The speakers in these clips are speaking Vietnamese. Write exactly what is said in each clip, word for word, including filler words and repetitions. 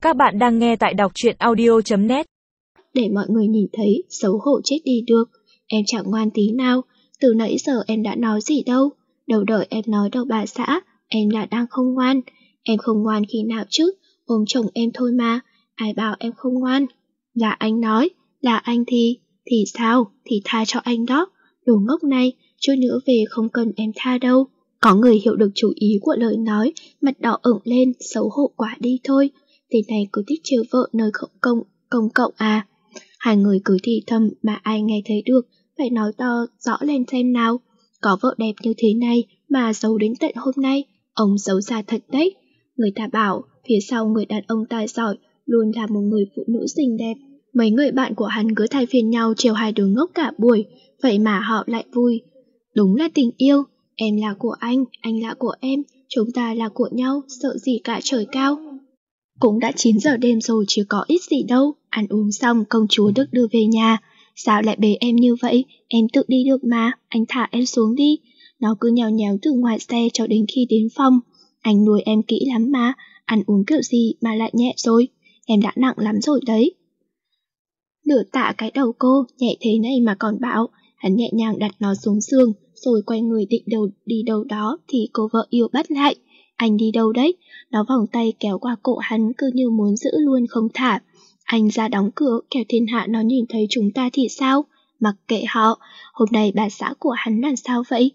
Các bạn đang nghe tại đọc truyện audio chấm net. Để mọi người nhìn thấy, xấu hổ chết đi được. Em chẳng ngoan tí nào, từ nãy giờ em đã nói gì đâu. Đâu đợi em nói đâu bà xã, em là đang không ngoan. Em không ngoan khi nào chứ, ôm chồng em thôi mà, ai bảo em không ngoan. Là anh nói, là anh thì, thì sao, thì tha cho anh đó. Đồ ngốc này, chút nữa về không cần em tha đâu. Có người hiểu được chủ ý của lời nói, mặt đỏ ửng lên, xấu hổ quá đi thôi. Tên này cứ thích trêu vợ nơi không công, công cộng à. Hai người cứ thì thầm mà ai nghe thấy được, phải nói to rõ lên xem nào. Có vợ đẹp như thế này mà giấu đến tận hôm nay, ông giấu ra thật đấy. Người ta bảo, phía sau người đàn ông tài giỏi luôn là một người phụ nữ xinh đẹp. Mấy người bạn của hắn cứ thay phiên nhau trêu hai đứa ngốc cả buổi, vậy mà họ lại vui. Đúng là tình yêu, em là của anh, anh là của em, chúng ta là của nhau, sợ gì cả trời cao. Cũng đã chín giờ đêm rồi chứ có ít gì đâu. Ăn uống xong công chúa được đưa về nhà. Sao lại bế em như vậy? Em tự đi được mà, anh thả em xuống đi. Nó cứ nhèo nhéo từ ngoài xe cho đến khi đến phòng. Anh nuôi em kỹ lắm mà, ăn uống kiểu gì mà lại nhẹ rồi. Em đã nặng lắm rồi đấy. Nửa tạ cái đầu cô, nhẹ thế này mà còn bảo. Hắn nhẹ nhàng đặt nó xuống giường, rồi quay người định đầu đi đâu đó thì cô vợ yêu bắt lại. Anh đi đâu đấy? Nó vòng tay kéo qua cổ hắn cứ như muốn giữ luôn không thả. Anh ra đóng cửa, kẻo thiên hạ nó nhìn thấy chúng ta thì sao? Mặc kệ họ, hôm nay bà xã của hắn làm sao vậy?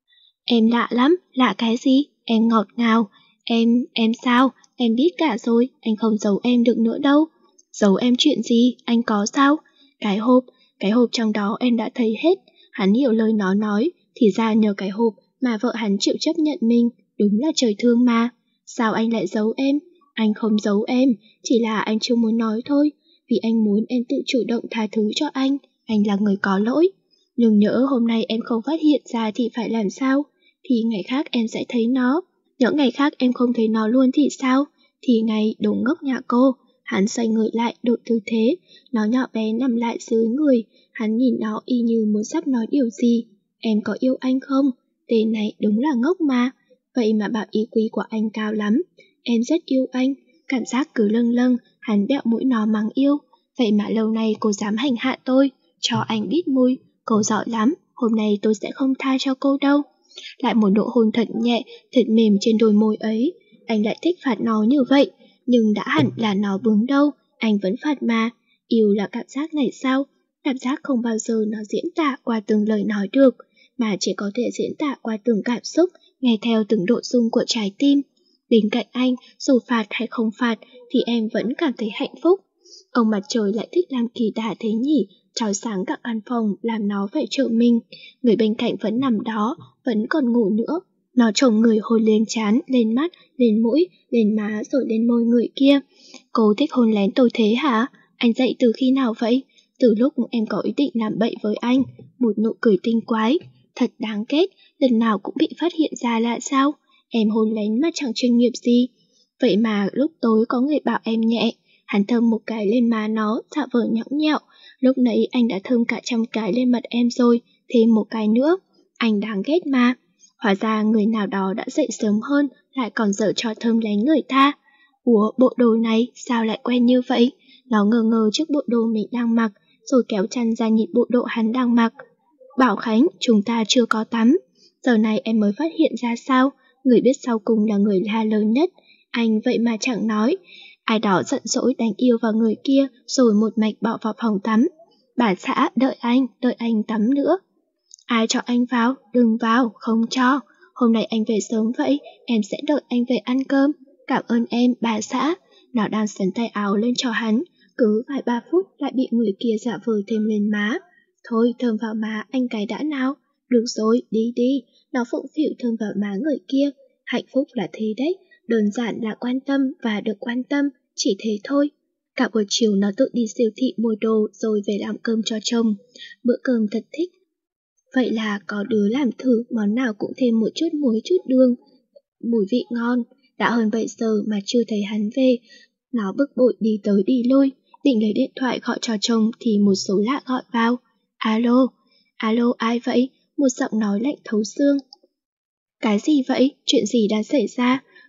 Em lạ lắm, lạ cái gì? Em ngọt ngào. Em, em sao? Em biết cả rồi, anh không giấu em được nữa đâu. Giấu em chuyện gì? Anh có sao? Cái hộp, cái hộp trong đó em đã thấy hết. Hắn hiểu lời nó nói, thì ra nhờ cái hộp mà vợ hắn chịu chấp nhận mình. Đúng là trời thương mà. Sao anh lại giấu em? Anh không giấu em, chỉ là anh chưa muốn nói thôi. Vì anh muốn em tự chủ động tha thứ cho anh. Anh là người có lỗi. Nhưng nhỡ hôm nay em không phát hiện ra thì phải làm sao? Thì ngày khác em sẽ thấy nó. Những ngày khác em không thấy nó luôn thì sao? Thì ngày đúng ngốc nhà cô. Hắn xoay người lại đột tư thế. Nó nhỏ bé nằm lại dưới người. Hắn nhìn nó y như muốn sắp nói điều gì. Em có yêu anh không? Tên này đúng là ngốc mà. Vậy mà bảo ý quý của anh cao lắm. Em rất yêu anh. Cảm giác cứ lâng lâng. Hắn bẹo mũi nó mắng yêu. Vậy mà lâu nay cô dám hành hạ tôi. Cho anh biết mùi. Cô giỏi lắm. Hôm nay tôi sẽ không tha cho cô đâu. Lại một nụ hôn thật nhẹ, thật mềm trên đôi môi ấy. Anh lại thích phạt nó như vậy. Nhưng đã hẳn là nó bướng đâu. Anh vẫn phạt mà. Yêu là cảm giác này sao? Cảm giác không bao giờ nó diễn tả qua từng lời nói được, mà chỉ có thể diễn tả qua từng cảm xúc, nghe theo từng độ rung của trái tim. Bên cạnh anh, dù phạt hay không phạt, thì em vẫn cảm thấy hạnh phúc. Ông mặt trời lại thích làm kỳ đà thế nhỉ, trói sáng cả căn phòng, làm nó phải trợ mình. Người bên cạnh vẫn nằm đó, vẫn còn ngủ nữa. Nó chồng người hôn lên trán, lên mắt, lên mũi, lên má rồi lên môi người kia. Cô thích hôn lén tôi thế hả? Anh dậy từ khi nào vậy? Từ lúc em có ý định làm bậy với anh. Một nụ cười tinh quái. Thật đáng ghét, lần nào cũng bị phát hiện ra là sao? Em hôn lén mà chẳng chuyên nghiệp gì. Vậy mà lúc tối có người bảo em nhẹ. Hắn thơm một cái lên má nó, giả vờ nhõng nhẽo. Lúc nãy anh đã thơm cả trăm cái lên mặt em rồi, thêm một cái nữa. Anh đáng ghét mà. Hóa ra người nào đó đã dậy sớm hơn, lại còn dở trò thơm lén người ta. Ủa, bộ đồ này sao lại quen như vậy? Nó ngờ ngờ trước bộ đồ mình đang mặc, rồi kéo chăn ra nhìn bộ đồ hắn đang mặc. Bảo Khánh, chúng ta chưa có tắm. Giờ này em mới phát hiện ra sao? Người biết sau cùng là người la lớn nhất. Anh vậy mà chẳng nói. Ai đó giận dỗi đánh yêu vào người kia, rồi một mạch bỏ vào phòng tắm. Bà xã, đợi anh, đợi anh tắm nữa. Ai cho anh vào? Đừng vào, không cho. Hôm nay anh về sớm vậy, em sẽ đợi anh về ăn cơm. Cảm ơn em, bà xã. Nó đang sắn tay áo lên cho hắn. Cứ vài ba phút lại bị người kia giả vờ thêm lên má. Thôi thơm vào má anh cái đã nào. Được rồi, đi đi. Nó phụng phịu thơm vào má người kia. Hạnh phúc là thế đấy. Đơn giản là quan tâm và được quan tâm. Chỉ thế thôi. Cả buổi chiều nó tự đi siêu thị mua đồ rồi về làm cơm cho chồng. Bữa cơm thật thích. Vậy là có đứa làm thử món nào cũng thêm một chút muối chút đường. Mùi vị ngon. Đã hơn bảy giờ mà chưa thấy hắn về. Nó bực bội đi tới đi lui. Định lấy điện thoại gọi cho chồng thì một số lạ gọi vào. Alo, alo ai vậy? Một giọng nói lạnh thấu xương. Cái gì vậy? Chuyện gì đã xảy ra?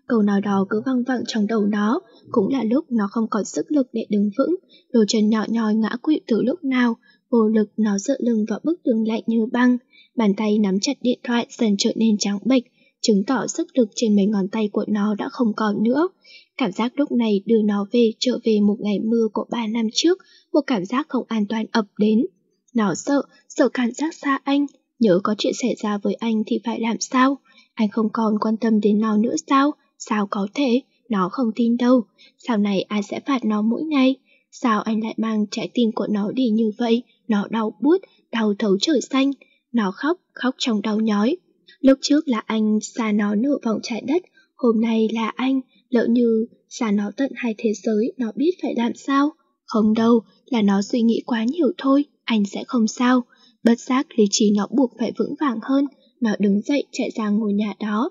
câu nói đó cứ văng vẳng trong đầu nó, cũng là lúc nó không còn sức lực để đứng vững, đôi chân nhỏ nhoi ngã quỵ từ lúc nào, vô lực nó dựa lưng vào bức tường lạnh như băng, bàn tay nắm chặt điện thoại dần trở nên trắng bệch, chứng tỏ sức lực trên mấy ngón tay của nó đã không còn nữa. Cảm giác lúc này đưa nó về trở về một ngày mưa của ba năm trước, một cảm giác không an toàn ập đến. Nó sợ, sợ cảm giác xa anh, nhớ có chuyện xảy ra với anh thì phải làm sao? Anh không còn quan tâm đến nó nữa sao? Sao có thể? Nó không tin đâu. Sau này ai sẽ phạt nó mỗi ngày? Sao anh lại mang trái tim của nó đi như vậy? Nó đau buốt, đau thấu trời xanh. Nó khóc, khóc trong đau nhói. Lúc trước là anh xa nó nửa vòng trái đất, hôm nay là anh, lỡ như xa nó tận hai thế giới, nó biết phải làm sao? Không đâu, là nó suy nghĩ quá nhiều thôi, anh sẽ không sao. Bất giác lý trí nó buộc phải vững vàng hơn, nó đứng dậy chạy ra ngôi nhà đó.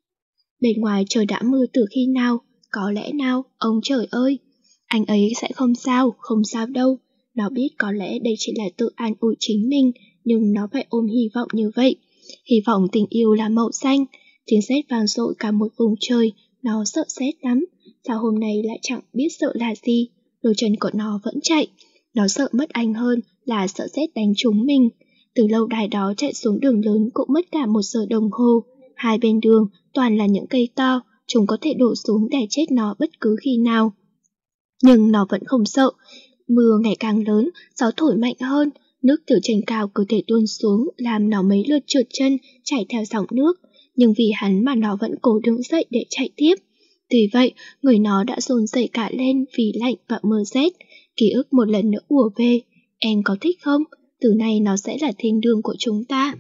Bên ngoài trời đã mưa từ khi nào? Có lẽ nào, ông trời ơi! Anh ấy sẽ không sao, không sao đâu. Nó biết có lẽ đây chỉ là tự an ủi chính mình, nhưng nó phải ôm hy vọng như vậy. Hy vọng tình yêu là màu xanh. Tiếng sét vang dội cả một vùng trời, nó sợ sét lắm. Sao hôm nay lại chẳng biết sợ là gì? Đôi chân của nó vẫn chạy. Nó sợ mất anh hơn là sợ sét đánh trúng mình. Từ lâu đài đó chạy xuống đường lớn cũng mất cả một giờ đồng hồ. Hai bên đường toàn là những cây to, chúng có thể đổ xuống đè chết nó bất cứ khi nào. Nhưng nó vẫn không sợ. Mưa ngày càng lớn, gió thổi mạnh hơn, nước từ trên cao cứ thể tuôn xuống làm nó mấy lượt trượt chân chảy theo dòng nước. Nhưng vì hắn mà nó vẫn cố đứng dậy để chạy tiếp. Tuy vậy, người nó đã run rẩy cả lên vì lạnh và mưa rét. Ký ức một lần nữa ùa về. Em có thích không? Từ nay nó sẽ là thiên đường của chúng ta.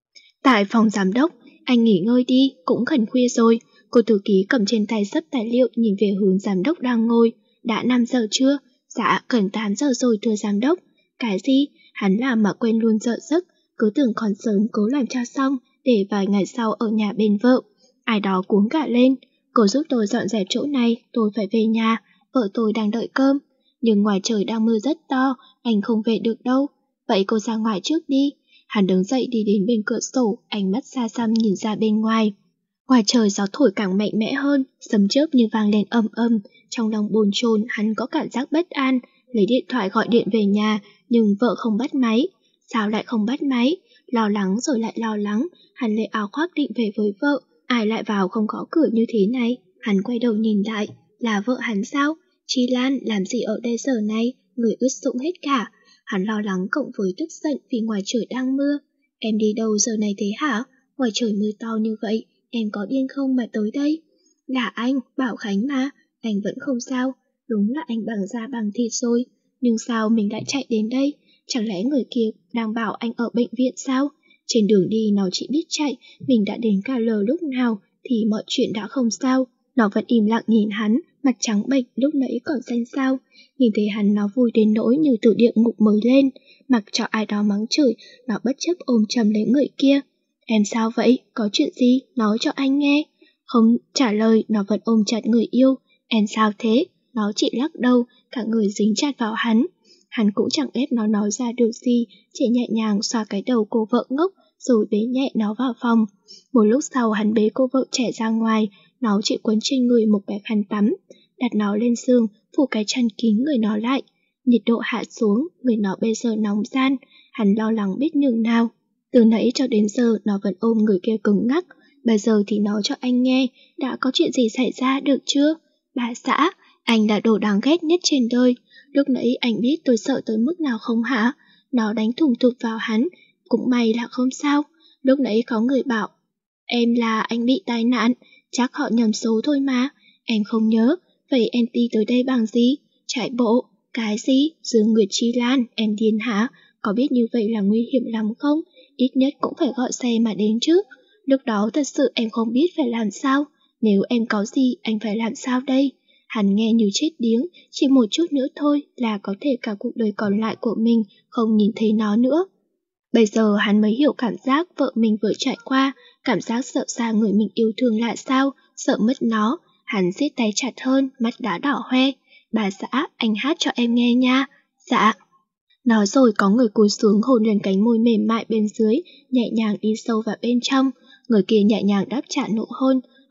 Tại phòng giám đốc, anh nghỉ ngơi đi, cũng gần khuya rồi. Cô thư ký cầm trên tay sấp tài liệu nhìn về hướng giám đốc đang ngồi. Đã năm giờ chưa? Dạ, gần tám giờ rồi thưa giám đốc. Cái gì? Hắn làm mà quên luôn giờ giấc, cứ tưởng còn sớm cố làm cho xong, để vài ngày sau ở nhà bên vợ. Ai đó cuống cả lên. Cô giúp tôi dọn dẹp chỗ này, tôi phải về nhà, vợ tôi đang đợi cơm. Nhưng ngoài trời đang mưa rất to, anh không về được đâu. Vậy cô ra ngoài trước đi. Hắn đứng dậy đi đến bên cửa sổ, ánh mắt xa xăm nhìn ra bên ngoài. Ngoài trời gió thổi càng mạnh mẽ hơn, sấm chớp như vang lên ầm ầm. Trong lòng bồn chồn, hắn có cảm giác bất an, lấy điện thoại gọi điện về nhà, nhưng vợ không bắt máy. Sao lại không bắt máy? Lo lắng rồi lại lo lắng, hắn lấy áo khoác định về với vợ. Ai lại vào không có cửa như thế này? Hắn quay đầu nhìn lại, là vợ hắn sao? Chi Lan làm gì ở đây giờ này? Người ướt sũng hết cả. Hắn lo lắng cộng với tức giận vì ngoài trời đang mưa. Em đi đâu giờ này thế hả? Ngoài trời mưa to như vậy, em có điên không mà tới đây? Là anh, Bảo Khánh mà. Anh vẫn không sao. Đúng là anh bằng da bằng thịt rồi. Nhưng sao mình lại chạy đến đây? Chẳng lẽ người kia đang bảo anh ở bệnh viện sao? Trên đường đi nó chỉ biết chạy, mình đã đến cả lờ lúc nào thì mọi chuyện đã không sao. Nó vẫn im lặng nhìn hắn, mặt trắng bệch lúc nãy còn xanh xao. Nhìn thấy hắn nó vui đến nỗi như từ địa ngục mới lên. Mặc cho ai đó mắng chửi, nó bất chấp ôm chầm lấy người kia. Em sao vậy? Có chuyện gì? Nói cho anh nghe. Không trả lời, nó vẫn ôm chặt người yêu. Em sao thế? Nó chỉ lắc đầu, cả người dính chặt vào hắn. Hắn cũng chẳng ép nó nói ra được gì, chỉ nhẹ nhàng xoa cái đầu cô vợ ngốc, rồi bế nhẹ nó vào phòng. Một lúc sau hắn bế cô vợ trẻ ra ngoài, nó chỉ quấn trên người một cái khăn tắm, đặt nó lên giường, phủ cái chăn kín người nó lại. Nhiệt độ hạ xuống, người nó bây giờ nóng ran, hắn lo lắng biết nhường nào. Từ nãy cho đến giờ nó vẫn ôm người kia cứng ngắc, bây giờ thì nói cho anh nghe, đã có chuyện gì xảy ra được chưa? Bà xã, anh là đồ đáng ghét nhất trên đời. Lúc nãy anh biết tôi sợ tới mức nào không hả? Nó đánh thùng thụp vào hắn, cũng may là không sao. Lúc nãy có người bảo em là anh bị tai nạn, chắc họ nhầm số thôi mà. Em không nhớ, vậy em đi tới đây bằng gì? Chạy bộ? Cái gì? Dương Nguyệt Chi Lan, em điên hả? Có biết như vậy là nguy hiểm lắm không? Ít nhất cũng phải gọi xe mà đến chứ. Lúc đó thật sự em không biết phải làm sao. Nếu em có gì, anh phải làm sao đây? Hắn nghe như chết điếng, chỉ một chút nữa thôi là có thể cả cuộc đời còn lại của mình không nhìn thấy nó nữa. Bây giờ hắn mới hiểu cảm giác vợ mình vừa trải qua, cảm giác sợ xa người mình yêu thương là sao, sợ mất nó. Hắn siết tay chặt hơn, mắt đã đỏ hoe. Bà xã, anh hát cho em nghe nha. Dạ. Nói rồi có người cúi xuống hôn lên cánh môi mềm mại bên dưới, nhẹ nhàng đi sâu vào bên trong. Người kia nhẹ nhàng đáp trả nụ hôn,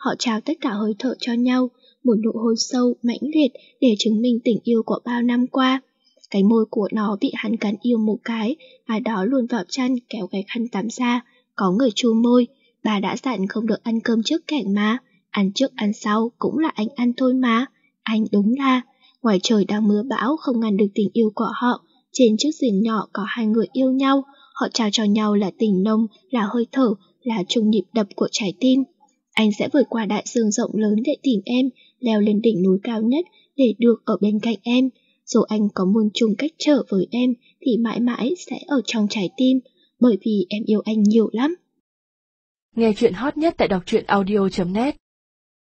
Họ trao tất cả hơi thở cho nhau, một nụ hôn sâu, mãnh liệt để chứng minh tình yêu của bao năm qua. Cái môi của nó bị hắn cắn yêu một cái, ai đó luồn vào chăn kéo cái khăn tắm ra, có người chu môi. Bà đã dặn không được ăn cơm trước kẻng mà, ăn trước ăn sau cũng là anh ăn thôi mà. Anh đúng là, ngoài trời đang mưa bão không ngăn được tình yêu của họ. Trên chiếc giường nhỏ có hai người yêu nhau, họ trao cho nhau là tình nồng, là hơi thở, là chung nhịp đập của trái tim. Anh sẽ vượt qua đại dương rộng lớn để tìm em, leo lên đỉnh núi cao nhất để được ở bên cạnh em. Dù anh có muôn chung cách trở với em thì mãi mãi sẽ ở trong trái tim, bởi vì em yêu anh nhiều lắm. Nghe chuyện hot nhất tại đọc truyện audio chấm net.